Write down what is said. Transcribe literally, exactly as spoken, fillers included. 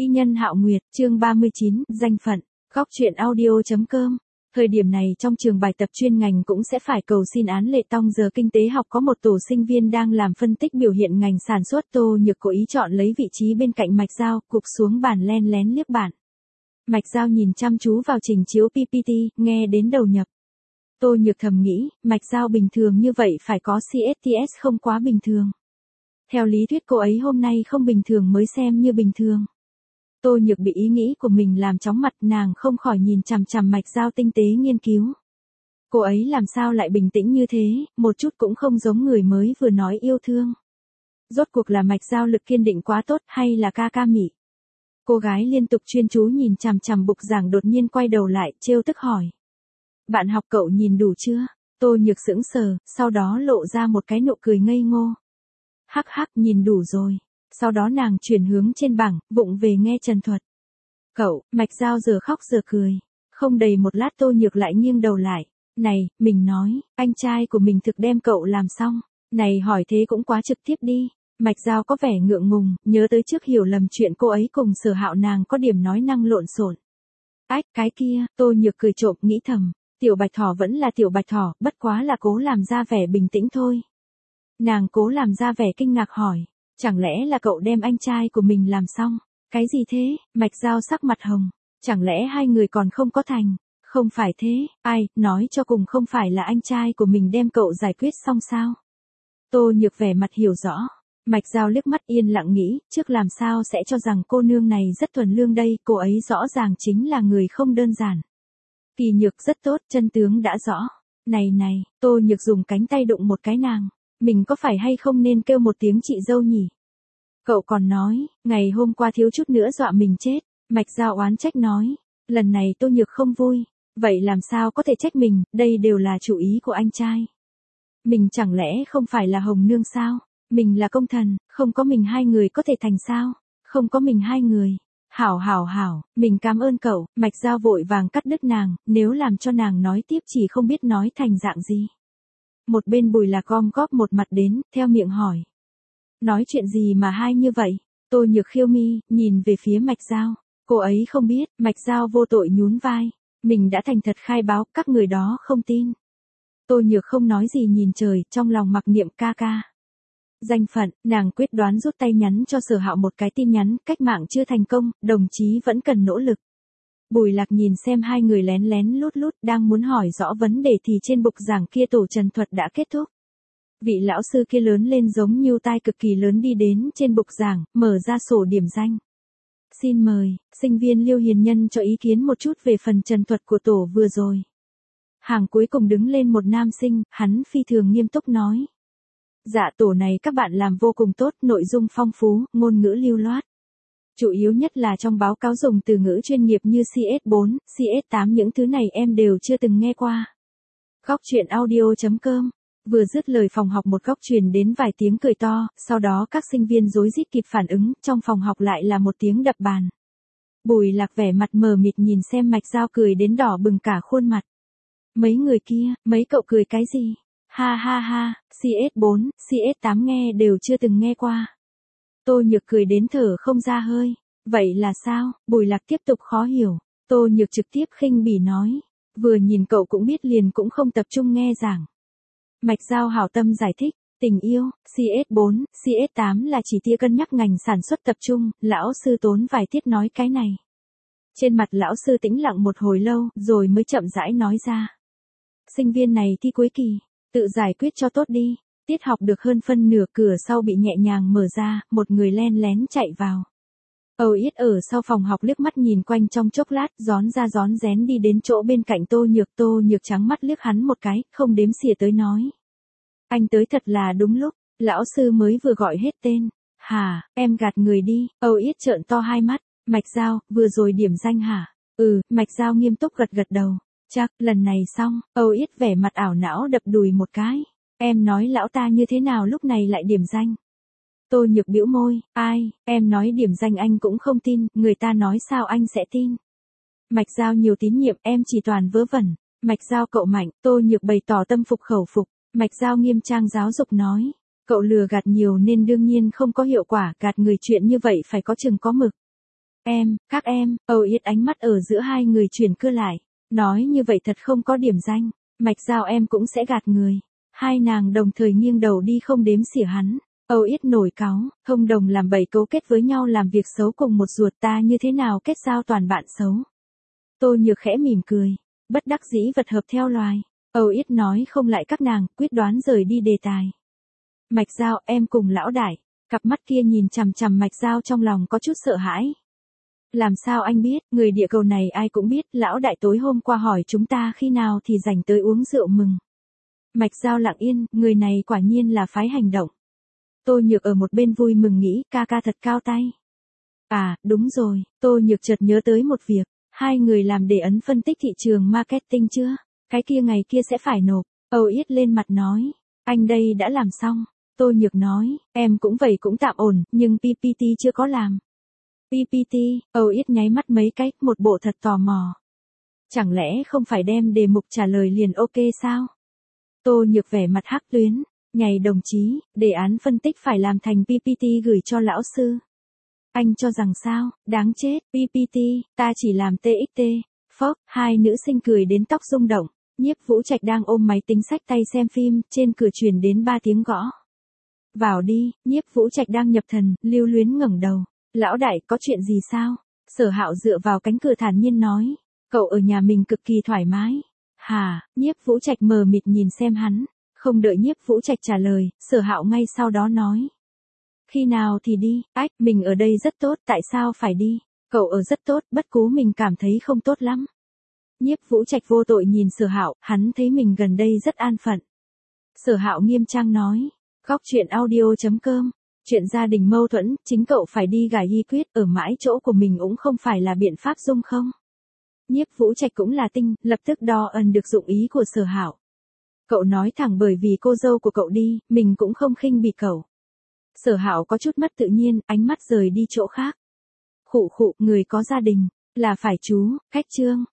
Y nhân Hạo Nguyệt, chương ba mươi chín, danh phận, góc truyện audio.com. Thời điểm này trong trường bài tập chuyên ngành cũng sẽ phải cầu xin án lệ tong giờ kinh tế học có một tổ sinh viên đang làm phân tích biểu hiện ngành sản xuất. Tô Nhược cố ý chọn lấy vị trí bên cạnh Mạch Giao, cụp xuống bàn len lén liếc bạn. Mạch Giao nhìn chăm chú vào trình chiếu pê pê tê, nghe đến đầu nhập. Tô Nhược thầm nghĩ, Mạch Giao bình thường như vậy phải có xê ét tê ét không quá bình thường. Theo lý thuyết cô ấy hôm nay không bình thường mới xem như bình thường. Tô Nhược bị ý nghĩ của mình làm chóng mặt, nàng không khỏi nhìn chằm chằm Mạch Giao tinh tế nghiên cứu. Cô ấy làm sao lại bình tĩnh như thế, một chút cũng không giống người mới vừa nói yêu thương. Rốt cuộc là Mạch Giao lực kiên định quá tốt hay là ca ca mị? Cô gái liên tục chuyên chú nhìn chằm chằm bục giảng đột nhiên quay đầu lại, trêu tức hỏi. Bạn học cậu nhìn đủ chưa? Tô Nhược sững sờ, sau đó lộ ra một cái nụ cười ngây ngô. Hắc hắc, nhìn đủ rồi. Sau đó nàng chuyển hướng trên bảng, vụng về nghe trần thuật. Cậu, Mạch Giao giờ khóc giờ cười. Không đầy một lát Tô Nhược lại nghiêng đầu lại. Này, mình nói, anh trai của mình thực đem cậu làm xong. Này hỏi thế cũng quá trực tiếp đi. Mạch Giao có vẻ ngượng ngùng, nhớ tới trước hiểu lầm chuyện cô ấy cùng Sở Hạo nàng có điểm nói năng lộn xộn. Ách, cái kia, Tô Nhược cười trộm nghĩ thầm. Tiểu Bạch Thỏ vẫn là Tiểu Bạch Thỏ, bất quá là cố làm ra vẻ bình tĩnh thôi. Nàng cố làm ra vẻ kinh ngạc hỏi. Chẳng lẽ là cậu đem anh trai của mình làm xong? Cái gì thế? Mạch Giao sắc mặt hồng. Chẳng lẽ hai người còn không có thành? Không phải thế, ai, nói cho cùng không phải là anh trai của mình đem cậu giải quyết xong sao? Tô Nhược vẻ mặt hiểu rõ. Mạch Giao liếc mắt yên lặng nghĩ, trước làm sao sẽ cho rằng cô nương này rất thuần lương đây, cô ấy rõ ràng chính là người không đơn giản. Kỳ Nhược rất tốt, chân tướng đã rõ. Này này, Tô Nhược dùng cánh tay đụng một cái nàng. Mình có phải hay không nên kêu một tiếng chị dâu nhỉ? Cậu còn nói, ngày hôm qua thiếu chút nữa dọa mình chết. Mạch Giao oán trách nói. Lần này Tô Nhược không vui. Vậy làm sao có thể trách mình, đây đều là chủ ý của anh trai. Mình chẳng lẽ không phải là Hồng Nương sao? Mình là công thần, không có mình hai người có thể thành sao? Không có mình hai người. Hảo hảo hảo, mình cảm ơn cậu. Mạch Giao vội vàng cắt đứt nàng, nếu làm cho nàng nói tiếp chỉ không biết nói thành dạng gì. Một bên Bùi Lạc gom góp một mặt đến, theo miệng hỏi. Nói chuyện gì mà hay như vậy? Tô Nhược khiêu mi, nhìn về phía Mạch Giao. Cô ấy không biết, Mạch Giao vô tội nhún vai. Mình đã thành thật khai báo, các người đó không tin. Tô Nhược không nói gì nhìn trời, trong lòng mặc niệm ca ca. Danh phận, nàng quyết đoán rút tay nhắn cho Sở Hạo một cái tin nhắn, cách mạng chưa thành công, đồng chí vẫn cần nỗ lực. Bùi Lạc nhìn xem hai người lén lén lút lút đang muốn hỏi rõ vấn đề thì trên bục giảng kia tổ trần thuật đã kết thúc. Vị lão sư kia lớn lên giống như tai cực kỳ lớn đi đến trên bục giảng, mở ra sổ điểm danh. Xin mời, sinh viên Liêu Hiền Nhân cho ý kiến một chút về phần trần thuật của tổ vừa rồi. Hàng cuối cùng đứng lên một nam sinh, hắn phi thường nghiêm túc nói. Dạ tổ này các bạn làm vô cùng tốt, nội dung phong phú, ngôn ngữ lưu loát. Chủ yếu nhất là trong báo cáo dùng từ ngữ chuyên nghiệp như xê ét bốn, xê ét tám những thứ này em đều chưa từng nghe qua. Góc truyện audio.com. Vừa dứt lời phòng học một góc truyền đến vài tiếng cười to, sau đó các sinh viên rối rít kịp phản ứng, trong phòng học lại là một tiếng đập bàn. Bùi Lạc vẻ mặt mờ mịt nhìn xem Mạch Giao cười đến đỏ bừng cả khuôn mặt. Mấy người kia, mấy cậu cười cái gì? Ha ha ha, xê ét bốn, xê ét tám nghe đều chưa từng nghe qua. Tô Nhược cười đến thở không ra hơi. Vậy là sao? Bùi Lạc tiếp tục khó hiểu. Tô Nhược trực tiếp khinh bỉ nói. Vừa nhìn cậu cũng biết liền cũng không tập trung nghe giảng. Mạch Giao hảo tâm giải thích. Tình yêu, xê ét bốn, xê ét tám là chỉ tia cân nhắc ngành sản xuất tập trung. Lão sư tốn vài tiết nói cái này. Trên mặt lão sư tĩnh lặng một hồi lâu rồi mới chậm rãi nói ra. Sinh viên này thi cuối kỳ. Tự giải quyết cho tốt đi. Tiết học được hơn phân nửa, cửa sau bị nhẹ nhàng mở ra, một người len lén chạy vào. Âu Yết ở sau phòng học liếc mắt nhìn quanh trong chốc lát, gión ra gión rén đi đến chỗ bên cạnh Tô Nhược. Tô Nhược trắng mắt liếc hắn một cái, không đếm xỉa tới nói. Anh tới thật là đúng lúc, lão sư mới vừa gọi hết tên. Hả, em gạt người đi. Âu Yết trợn to hai mắt. Mạch Giao, vừa rồi điểm danh hả? Ừ, Mạch Giao nghiêm túc gật gật đầu. Chắc, lần này xong. Âu Yết vẻ mặt ảo não đập đùi một cái. Em nói lão ta như thế nào lúc này lại điểm danh? Tô Nhược bĩu môi, ai, em nói điểm danh anh cũng không tin, người ta nói sao anh sẽ tin? Mạch Giao nhiều tín nhiệm, em chỉ toàn vớ vẩn. Mạch Giao cậu mạnh, Tô Nhược bày tỏ tâm phục khẩu phục. Mạch Giao nghiêm trang giáo dục nói, cậu lừa gạt nhiều nên đương nhiên không có hiệu quả, gạt người chuyện như vậy phải có chừng có mực. Em, các em, Âu Yết ánh mắt ở giữa hai người chuyển cưa lại. Nói như vậy thật không có điểm danh. Mạch Giao em cũng sẽ gạt người. Hai nàng đồng thời nghiêng đầu đi không đếm xỉa hắn. Âu Yết nổi cáu, thông đồng làm bầy cấu kết với nhau làm việc xấu cùng một ruột, ta như thế nào kết giao toàn bạn xấu. Tô Nhược khẽ mỉm cười, bất đắc dĩ vật hợp theo loài. Âu Yết nói không lại các nàng, quyết đoán rời đi đề tài. Mạch Giao, em cùng lão đại. Cặp mắt kia nhìn chằm chằm Mạch Giao trong lòng có chút sợ hãi. Làm sao anh biết, người địa cầu này ai cũng biết, lão đại tối hôm qua hỏi chúng ta khi nào thì rảnh tới uống rượu mừng. Mạch Giao lặng yên, người này quả nhiên là phái hành động. Tô Nhược ở một bên vui mừng nghĩ, ca ca thật cao tay. À, đúng rồi, Tô Nhược chợt nhớ tới một việc, hai người làm đề ấn phân tích thị trường marketing chưa? Cái kia ngày kia sẽ phải nộp. Âu Yết lên mặt nói, anh đây đã làm xong. Tô Nhược nói, em cũng vậy cũng tạm ổn, nhưng pê pê tê chưa có làm. pê pê tê, Âu Yết nháy mắt mấy cái, một bộ thật tò mò. Chẳng lẽ không phải đem đề mục trả lời liền ok sao? Tô Nhược vẻ mặt hắc tuyến, nhảy đồng chí, đề án phân tích phải làm thành pê pê tê gửi cho lão sư. Anh cho rằng sao, đáng chết, pê pê tê, ta chỉ làm tê ích tê. Phốc, hai nữ sinh cười đến tóc rung động. Nhiếp Vũ Trạch đang ôm máy tính sách tay xem phim, trên cửa truyền đến ba tiếng gõ. Vào đi, Nhiếp Vũ Trạch đang nhập thần, lưu luyến ngẩng đầu. Lão đại, có chuyện gì sao? Sở Hạo dựa vào cánh cửa thản nhiên nói. Cậu ở nhà mình cực kỳ thoải mái. Hả? Nhiếp Vũ Trạch mờ mịt nhìn xem hắn. Không đợi Nhiếp Vũ Trạch trả lời, Sở Hạo ngay sau đó nói. Khi nào thì đi, ách, mình ở đây rất tốt, tại sao phải đi? Cậu ở rất tốt, bất cố mình cảm thấy không tốt lắm. Nhiếp Vũ Trạch vô tội nhìn Sở Hạo, hắn thấy mình gần đây rất an phận. Sở Hạo nghiêm trang nói. Góc truyện audio chấm com. Chuyện gia đình mâu thuẫn, chính cậu phải đi gài y quyết, ở mãi chỗ của mình cũng không phải là biện pháp dung không? Nhiếp Vũ Trạch cũng là tinh, lập tức đo ẩn được dụng ý của Sở Hạo. Cậu nói thẳng bởi vì cô dâu của cậu đi, mình cũng không khinh bỉ cậu. Sở Hạo có chút mất tự nhiên, ánh mắt rời đi chỗ khác. Khụ khụ, người có gia đình, là phải chú, cách trương.